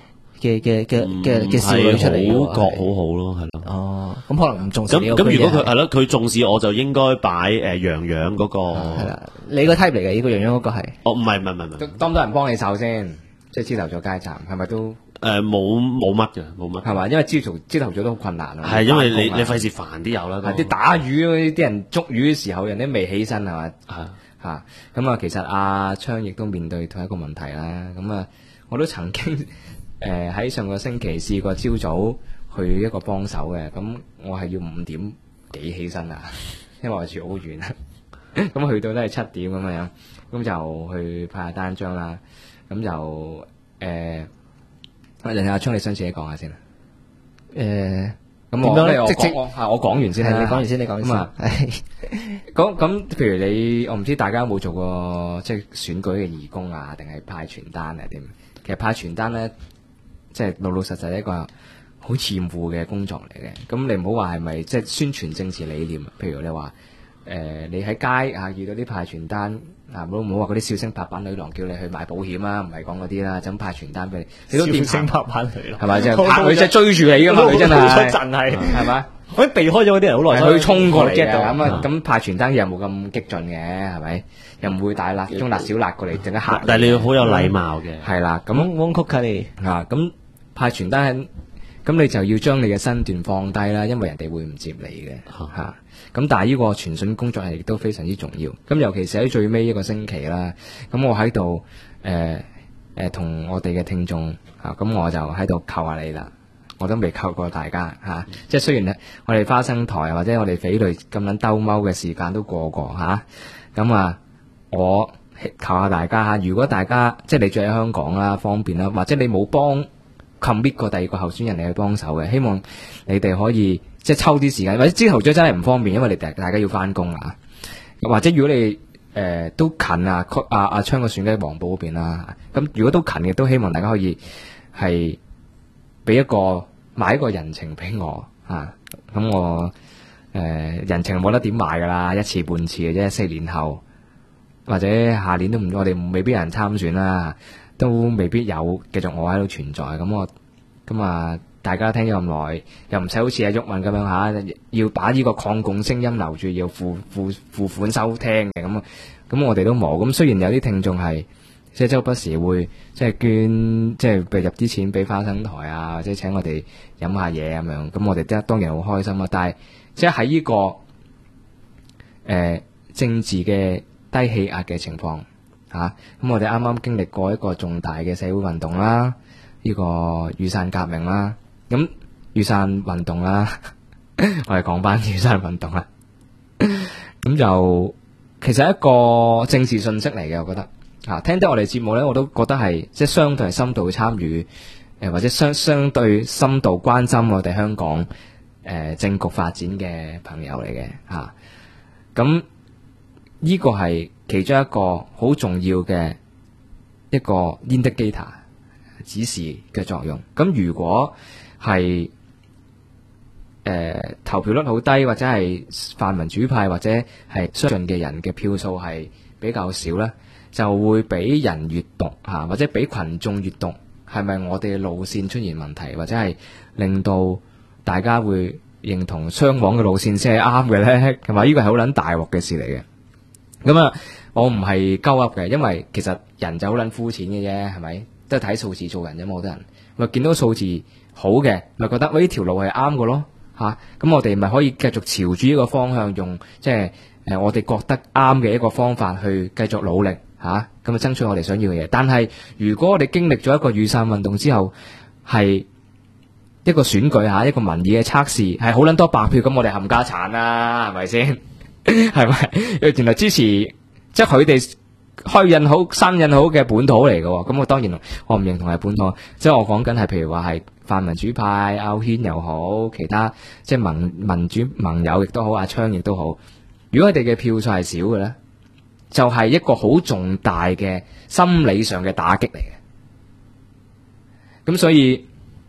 少女出嚟， 好覺好好咯，係咯。 哦，咁可能唔重視呢個。 咁如果佢係咯，佢重視我就應該擺洋洋嗰個。 係啦，你個 type 嚟嘅呢個洋洋嗰個係。 哦，唔係。 多唔多人幫你手先？即係朝頭早街站係咪都？ 冇乜嘅，冇乜。 係嘛？因為朝頭早都好困難啊。 係因為你費事煩啲友啦。 啲打魚嗰啲人捉魚嘅時候，人哋未起身係嘛？嚇咁啊！其實阿昌亦都面對同一個問題啦。咁啊，我都曾經。喺上個星期試過朝早去一個幫手嘅，咁我係要5點幾起身啊，因為我住好遠啊，咁去到都係7點咁樣，咁就去派下單張啦，咁就阿昌你想自己講下先啦。咁點樣咧？我講完先啦， 你講完先，你講先。 咁譬如你，我唔知大家有冇做過即係選舉嘅義工啊，定係派傳單啊？點？其實派傳單咧。即係老實實一個好厭惡嘅工作嚟嘅，咁你唔好話係咪即係宣傳政治理念？譬如你話你喺街遇到啲派傳單唔好話嗰啲笑聲拍板女郎叫你去買保險啊，唔係講嗰啲啦，就咁派傳單俾你。你都笑聲拍板女郎係咪？即係拍女仔追住你噶嘛？佢真係真係係咪？ 可以避開咗嗰啲人好耐， 佢衝過嚟嘅咁派傳單又冇咁激進嘅，係咪？又唔會大辣中辣小辣過嚟，整一嚇。 但係你要好有禮貌嘅。 係啦，咁彎曲㗎你咁。派傳單，咁你就要將你嘅身段放低啦，因為人哋會唔接你嘅嚇。咁但係呢個傳訊工作係亦都非常之重要。咁尤其是喺最尾一個星期啦，咁我喺度同我哋嘅聽眾咁我就喺度求下你啦。我都未求過大家即係雖然我哋花生台或者我哋匪類咁撚兜踎嘅時間都過咁我求下大家如果大家即係你住喺香港啦，方便啦，或者你冇幫commit 過第二個候選人嚟去幫手嘅，希望你哋可以即係抽啲時間，或者朝頭早真係唔方便，因為你大家要翻工啊。或者如果你都近阿昌個選舉喺黃埔嗰邊啦，咁如果都近嘅，都希望大家可以係俾一個買一個人情俾我啊，咁我人情冇得點買噶啦，一次半次嘅啫，4年後或者下年都唔，我哋未必有人參選啦，都未必有繼續我喺度存在，咁啊大家聽咗咁耐，又唔使好似阿毓民咁樣嚇，要把呢個抗共聲音留住，要付款收聽嘅咁我哋都冇。咁雖然有啲聽眾係即係周不時會即係捐，即係入啲錢俾花生台啊，或者請我哋飲下嘢咁樣，咁我哋當然好開心啊。但係即係喺呢個政治嘅低氣壓嘅情況嚇，咁我哋啱啱經歷過一個重大嘅社會運動啦，呢個雨傘革命啦。咁雨傘運動啦，我哋講翻雨傘運動啦。咁就其實係一個政治信息嚟嘅，我覺得聽得我哋節目咧，我都覺得係即係相對係深度參與，或者相對深度關心我哋香港政局發展嘅朋友嚟嘅嚇。咁呢個係其中一個好重要嘅一個 indicator 指示嘅作用。咁如果係投票率好低，或者係泛民主派或者係相近嘅人嘅票數係比較少呢，就會俾人閱讀嚇，或者俾群眾閱讀係咪我哋嘅路線出現問題，或者係令到大家會認同雙黃嘅路線先係啱嘅呢？同埋呢個係好撚大鑊嘅事嚟嘅。咁啊，我唔係鳩噏嘅，因為其實人就好撚膚淺嘅啫，係咪？都係睇數字做人啫嘛，好多人咪見到數字好嘅，咪覺得喂呢條路係啱嘅咯嚇，咁我哋咪可以繼續朝住呢個方向用，即係我哋覺得啱嘅一個方法去繼續努力嚇，咁啊爭取我哋想要嘅嘢。但係如果我哋經歷咗一個雨傘運動之後，係一個選舉嚇，一個民意嘅測試，係好撚多白票，咁我哋冚家產啦，係咪先？係咪？原來支持即係佢哋開印好、新印好嘅本土嚟嘅，咁我當然我唔認同係本土，即係我講緊係譬如話係泛民主派、歐軒又好，其他即係民主盟友亦都好，阿昌亦都好。如果佢哋嘅票數係少嘅咧，就係一個好重大嘅心理上嘅打擊嚟嘅。咁所以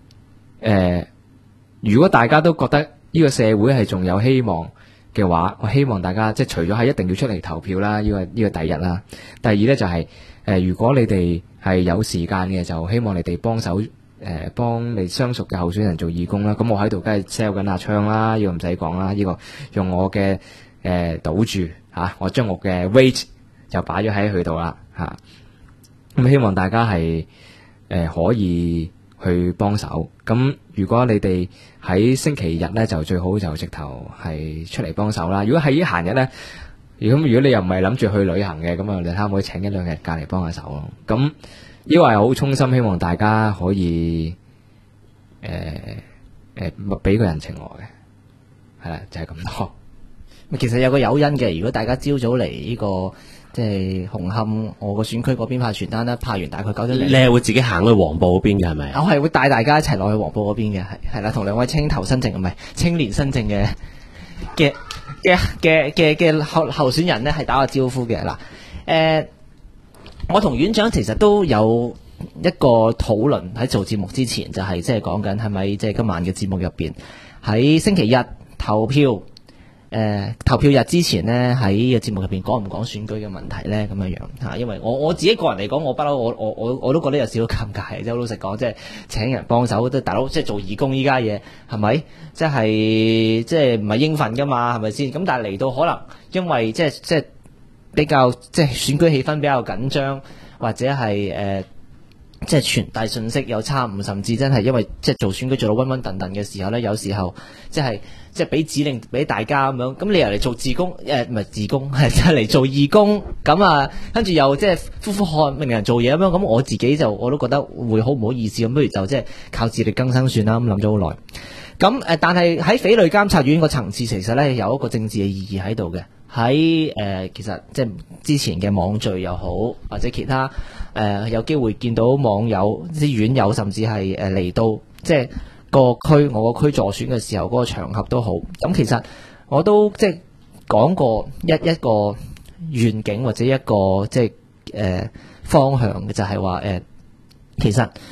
如果大家都覺得呢個社會係仲有希望嘅話，我希望大家即係除咗係一定要出嚟投票啦，呢個第一啦。第二呢，就係如果你哋係有時間嘅，就希望你哋幫手幫你相熟嘅候選人做義工啦。咁我喺度梗係 sell 緊阿昌啦，呢個唔使講啦，呢個用我嘅賭注嚇，我將我嘅 weight 就擺咗喺佢度啦嚇。咁希望大家係可以去幫手。咁如果你哋喺星期日呢，就最好就直頭係出嚟幫手啦。如果係閒日呢，如果你又唔係諗住去旅行嘅，咁啊你睇下可唔可以請一兩日假嚟幫下手咯。咁呢個係好衷心希望大家可以俾個人情我嘅，係啦，就係咁多。 其實有個誘因嘅，如果大家朝早嚟呢個即係紅磡我個選區嗰邊派傳單啦，派完大概9點零， 你係會自己行去黃埔嗰邊嘅係咪？ 我係會帶大家一齊落去黃埔嗰邊嘅，係啦，同兩位青頭新政唔係青年新政嘅候選人呢係打個招呼嘅嗱。我同院長其實都有一個討論喺做節目之前，就係即係講緊係咪即係今晚嘅節目入邊喺星期日投票。投票日之前呢，喺呢個節目入邊講唔講選舉嘅問題呢？咁樣嚇，因為我自己個人嚟講，我不嬲，我都覺得有少少尷尬。即係老實講，即係請人幫手，即係大佬，即係做義工依家嘢係咪？即係唔係應份㗎嘛？係咪先？咁但係嚟到可能因為即係比較即係選舉氣氛比較緊張，或者係即係傳遞信息有差誤，甚至真係因為即係做選舉做到溫溫頓頓嘅時候呢，有時候即係俾指令俾大家咁樣，咁你又嚟做義工，唔係義工，係真係嚟做義工，咁啊，跟住又即係呼呼喝命令人做嘢咁樣，咁我自己我都覺得會好唔好意思，咁不如就即係靠自力更生算啦，咁諗咗好耐。咁但係喺匪類監察院個層次，其實呢有一個政治嘅意義喺度嘅。喺其實即係之前嘅網聚又好，或者其他有機會見到網友啲院友，甚至係嚟到即係我個區助選嘅時候，嗰個場合都好。咁其實我都即係講過一個願景或者一個即係方向嘅，就係話其實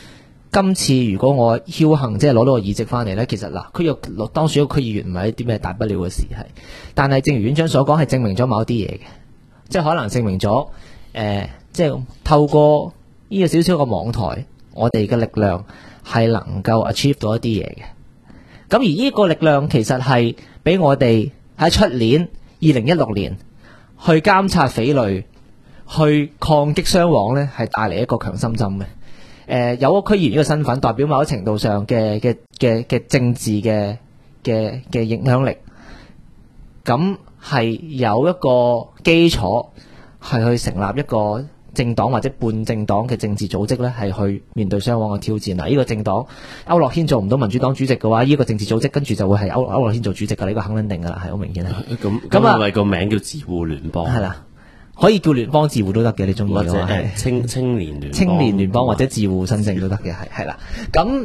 今次如果我僥倖即係攞到個議席翻嚟呢，其實嗱，佢又當選個區議員唔係一啲咩大不了嘅事係，但係正如院長所講，係證明咗某一啲嘢嘅，即係可能證明咗即係透過呢個少少嘅網台，我哋嘅力量係能夠 achieve 到一啲嘢嘅。咁而呢個力量其實係俾我哋喺出年2016年去監察匪類、去抗擊雙簧呢，係帶嚟一個強心針嘅。有個區議員呢個身份，代表某程度上嘅政治嘅影響力，咁係有一個基礎係去成立一個政黨或者半政黨嘅政治組織呢，係去面對雙簧嘅挑戰。嗱，呢個政黨區諾軒做唔到民主黨主席嘅話，呢個政治組織跟住就會係區諾軒做主席㗎，呢個肯定㗎啦，係好明顯係。 咁係咪個名叫自護聯邦？ 係啦。可以叫聯邦自護都得嘅，你中意嘅話係青年聯邦或者自護新政都得嘅，係啦。咁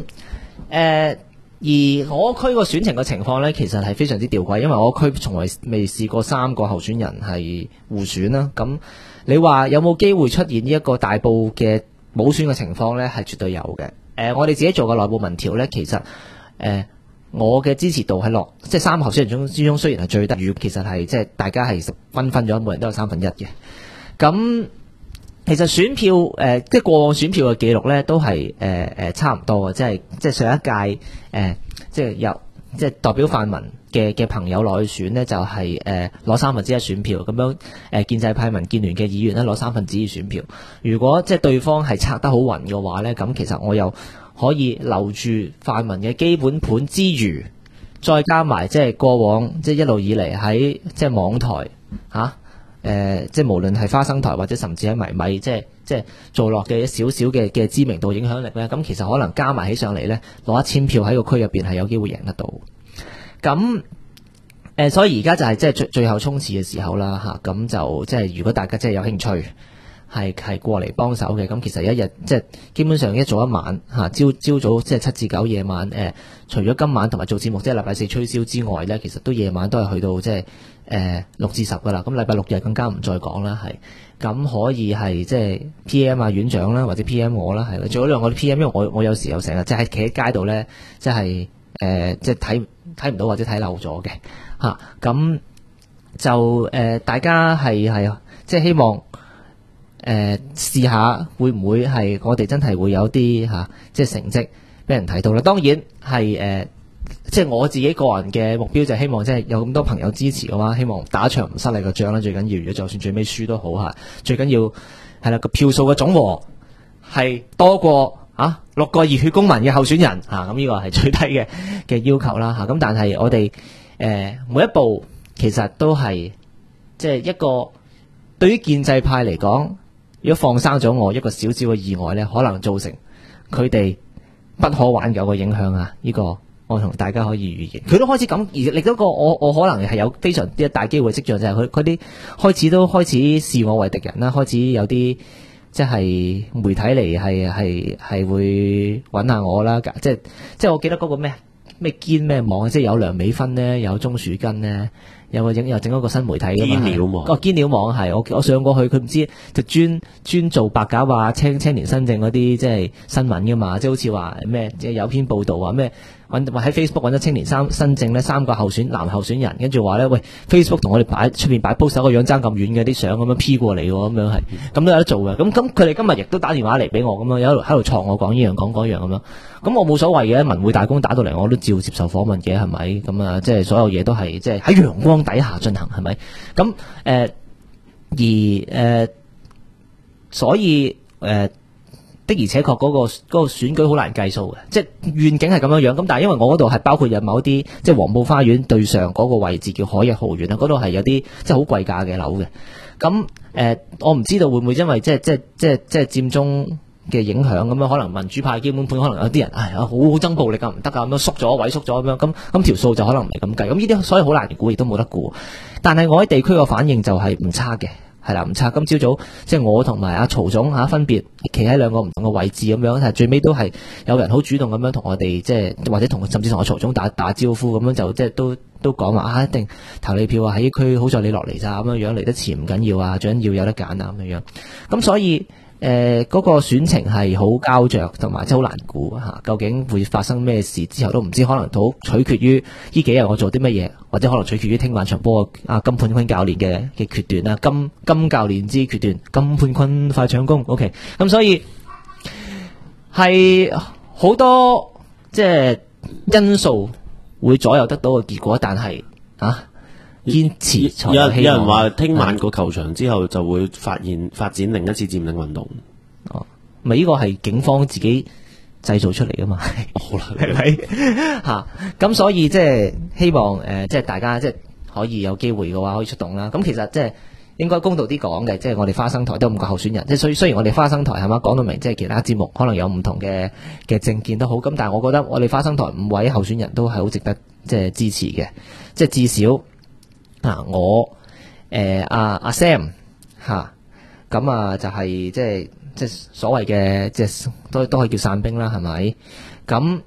而我區個選情嘅情況呢，其實係非常之吊詭，因為我區從來未試過3個候選人係互選啦。咁你話有冇機會出現呢一個大埔嘅補選嘅情況呢？係絕對有嘅。我哋自己做嘅內部民調呢，其實我嘅支持度係落，即係3個候選人之中雖然係最低，其實係即係大家係分咗，每人都有1/3嘅。咁其實選票即係過往選票嘅記錄咧，都係差唔多嘅，即係上一屆即係代表泛民嘅朋友落去選呢，就係攞1/3選票咁樣。建制派民建聯嘅議員咧攞2/3選票。如果即係對方係拆得好勻嘅話咧，咁其實我又可以留住泛民嘅基本盤之餘，再加埋即係過往即係一路以嚟喺即係網台即係無論係花生台或者甚至喺迷米即係做落嘅一少少嘅知名度影響力咧，咁其實可能加埋起上嚟咧，攞1000票喺個區入邊係有機會贏得到。咁所以而家就係即係最後衝刺嘅時候啦嚇，咁就即係如果大家真係有興趣係過嚟幫手嘅，咁其實一日即係基本上一早一晚嚇，朝早即係7至9，夜晚除咗今晚同埋做節目即係禮拜4吹簫之外咧，其實都夜晚都係去到即係6至10噶啦。咁禮拜6日更加唔再講啦，係咁可以係即係 PM 啊院長啦，或者 PM 我啦，係做咗2個 PM，因為我有時又成日即係企喺街度咧，即係即係睇唔到或者睇漏咗嘅嚇。咁就大家係即係希望試下會唔會係我哋真係會有啲即係成績俾人睇到啦。當然係即係我自己個人嘅目標就係希望即係有咁多朋友支持嘅話，希望打場唔失利嘅仗啦。最緊要如果就算最尾輸都好嚇，最緊要係啦個票數嘅總和係多過6個熱血公民嘅候選人嚇，咁呢個係最低嘅要求啦嚇。咁但係我哋每一步其實都係即係一個對於建制派嚟講，如果放生咗我一個小小嘅意外呢，可能造成佢哋不可挽救嘅影響啊！呢個我同大家可以預見，佢都開始咁，而另一個我可能係有非常之大機會跡象，就係佢啲開始視我為敵人啦，開始有啲即係媒體嚟係會揾下我啦，即係我記得嗰個咩堅咩網，即係有梁美芬呢，有鍾樹根呢。又整一個新媒體㗎嘛，堅料網係我上過去，佢唔知就專做白鴿啊青年新政嗰啲即係新聞㗎嘛，即係好似話咩即係有篇報道話咩話喺 Facebook 揾咗青年新政呢3個男候選人，跟住話咧喂 Facebook 同我哋出面擺 post 個樣爭咁遠嘅啲相咁樣 P 過嚟喎，咁樣係咁都有得做嘅。咁佢哋今日亦都打電話嚟俾我咁樣，有喺度戳我講呢樣講嗰樣咁樣。咁我冇所謂嘅，文匯大公打到嚟我都照接受訪問嘅，係咪？咁啊，即係所有嘢都係即係喺陽光底下進行，係咪？咁所以的而且確嗰個選舉好難計數嘅，即係願景係咁樣。咁但係因為我嗰度係包括有某啲即係黃埔花園對上嗰個位置叫海逸豪園啊，嗰度係有啲即係好貴價嘅樓嘅。咁我唔知道會唔會因為即係佔中嘅影響咁樣，可能民主派基本盤可能有啲人好憎暴力啊，唔得啊，咁樣縮咗萎縮咗咁樣，咁條數就可能唔係咁計。咁呢啲所以好難估，亦都冇得估。但係我喺地區個反應就係唔差嘅。係啦，唔差。今朝早即係我同埋阿曹總分別企喺2個唔同嘅位置咁樣，係最尾都係有人好主動咁樣同我哋即係或者甚至同我曹總打招呼咁樣，就即係都講話一定投你票啊！喺呢區好在你落嚟咋咁樣，嚟得遲唔緊要啊，最緊要有得揀啊咁樣。咁所以嗰個選情係好膠着，同埋真係好難估嚇。究竟會發生咩事之後都唔知，可能都取決於呢幾日我做啲乜嘢，或者可能取決於聽晚場波金判坤教練嘅決斷啦。金教練之決斷，金判坤快搶攻。OK， 咁所以係好多即係因素會左右得到個結果，但係堅持才有希望。 有人話聽晚個球場之後就會發展另一次佔領運動。 咪呢個係警方自己製造出嚟噶嘛？ 好啦， 係咪嚇？咁所以即係希望即係大家即係可以有機會嘅話可以出動啦。咁其實即係應該公道啲講嘅，即係我哋花生台都5個候選人。即係雖然我哋花生台係嘛講到明，即係其他節目可能有唔同嘅政見都好。咁但係我覺得我哋花生台5位候選人都係好值得即係支持嘅。即係至少。我阿 Sam 咁就係即係所謂嘅即係都可以叫散兵啦，係咪？咁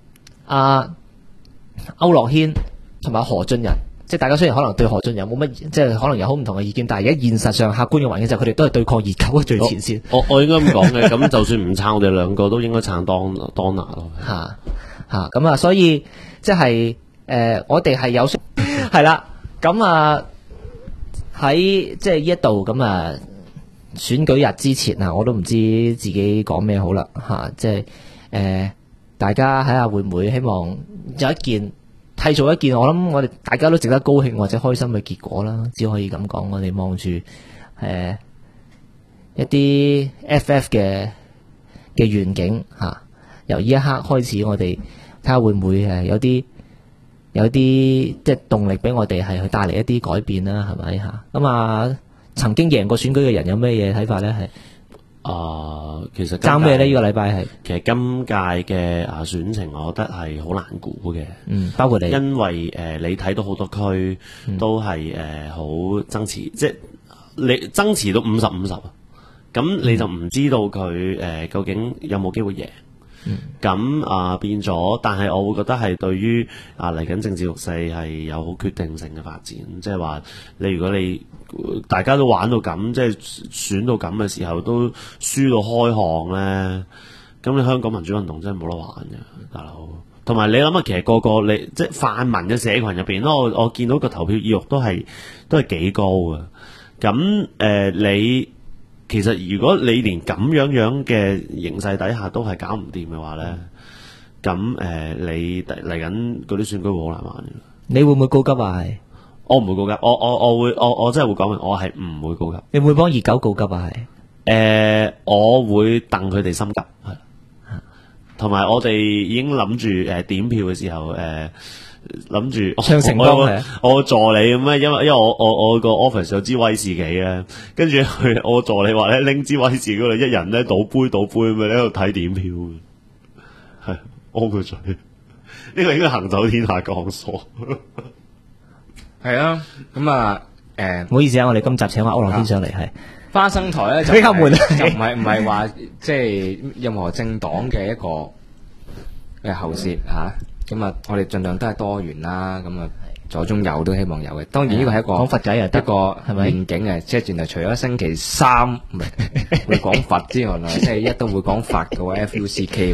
歐樂軒同埋何俊仁，即係大家雖然可能對何俊仁冇乜即係可能有好唔同嘅意見，但係而家現實上客觀嘅環境就係佢哋都係對抗熱狗嘅最前線。 我應該咁講嘅，咁就算唔撐我哋兩個，都應該撐當拿咯。 咁所以即係我哋係有係啦。咁喺即係呢一度咁選舉日之前我都唔知自己講咩好啦即係大家睇下會唔會希望有一件締造一件我諗我哋大家都值得高興或者開心嘅結果啦，只可以咁講。我哋望住一啲 FF 嘅願景由呢一刻開始，我哋睇下會唔會有啲即係動力俾我哋係去帶嚟一啲改變啦，係咪咁曾經贏過選舉嘅人有咩嘢睇法咧？係其實爭咩咧？呢個禮拜係其實今屆嘅選情，我覺得係好難估嘅。 包括你， 因為你睇到好多區都係好爭持，即係你爭持到50-50，咁你就唔知道佢究竟有冇機會贏。咁變咗，但係我會覺得係對於嚟緊政治局勢係有好決定性嘅發展，即係話如果你大家都玩到咁，即係選到咁嘅時候都輸到開巷咧，咁你香港民主運動真係冇得玩嘅，大佬。同埋你諗下，其實個個你即係泛民嘅社群入邊咯，我見到個投票意欲都係幾高嘅。咁你。其實如果你連咁樣嘅形勢底下都係搞唔掂嘅話咧，咁你嚟緊嗰啲選舉會好難玩嘅。你會唔會告急啊？係我唔會告急，我真係會講明，我係唔會告急。你會幫熱狗告急啊？係我會戥佢哋心急，係同埋我哋已經諗住點票嘅時候諗住唱成功我助理咁咧，因為我個 office 有支威士忌咧，跟住我助理話咧拎支威士忌嗰度，一人咧倒杯咁樣喺度睇點票嘅，係屙個嘴，呢個應該行走天下講傻。係啊，咁唔好意思啊，我哋今集請翻歐樂軒上嚟，係花生台咧就比較悶，就唔係話即係任何政黨嘅一個喉舌吓。咁我哋盡量都係多元啦，咁左中右都希望有嘅。當然呢個係一個講佛偈一個願景嘅，即係原來除咗星期三會講佛之外，星期一都會講佛嘅喎，FUCK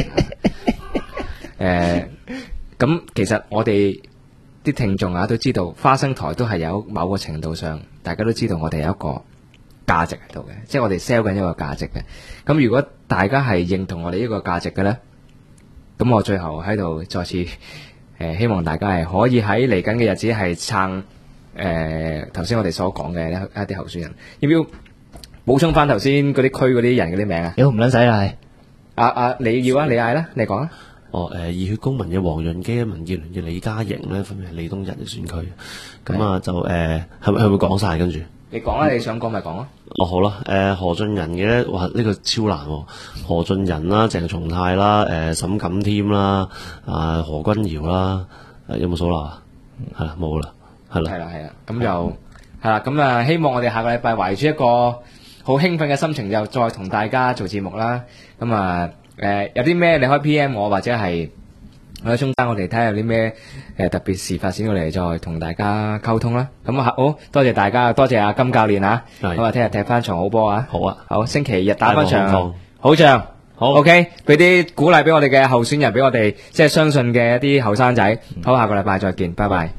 咯。咁其實我哋啲聽眾都知道，花生台都係有某個程度上，大家都知道我哋有一個價值喺度嘅，即係我哋 sell 緊一個價值嘅。咁如果大家係認同我哋呢個價值嘅咧？咁我最後喺度再次希望大家係可以喺嚟緊嘅日子係撐頭先我哋所講嘅一啲候選人，要唔要補充翻頭先嗰啲區嗰啲人嗰啲名啊？唔撚使啦，你要啊，你嗌啦，你講啊。熱血公民嘅黃潤基、民建聯嘅李嘉瑩咧，分別係李東日嘅選區。咁就係咪講晒？跟住你講啦，你想講咪講咯。好啦，何俊仁嘅咧，哇呢個超難喎。何俊仁啦、鄭松泰啦、沈錦添啦、何君堯啦，有冇數啦？係啦，冇啦，係啦，咁就係啦，咁希望我哋下個禮拜懷住一個好興奮嘅心情，又再同大家做節目啦。咁有啲咩你可以 PM 我，或者係喺中間我哋睇下有啲咩特別事發展過嚟，再同大家溝通啦。咁好多謝大家，多謝阿金教練啊。咁啊，聽日踢翻場好波啊！ 好啊， 好，星期日打翻場好好仗。 好 OK， 俾啲鼓勵俾我哋嘅候選人，俾我哋即係相信嘅一啲後生仔。好，下個禮拜再見，拜拜。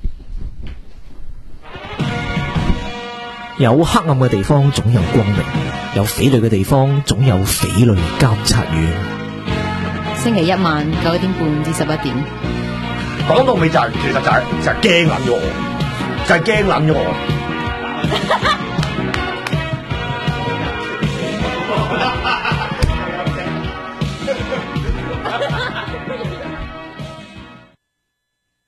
有黑暗嘅地方總有光明，有匪類嘅地方總有匪類監察院。 星期一晚9點半至11點。 講到尾就係、其實就係驚撚咗我，就係驚撚咗我。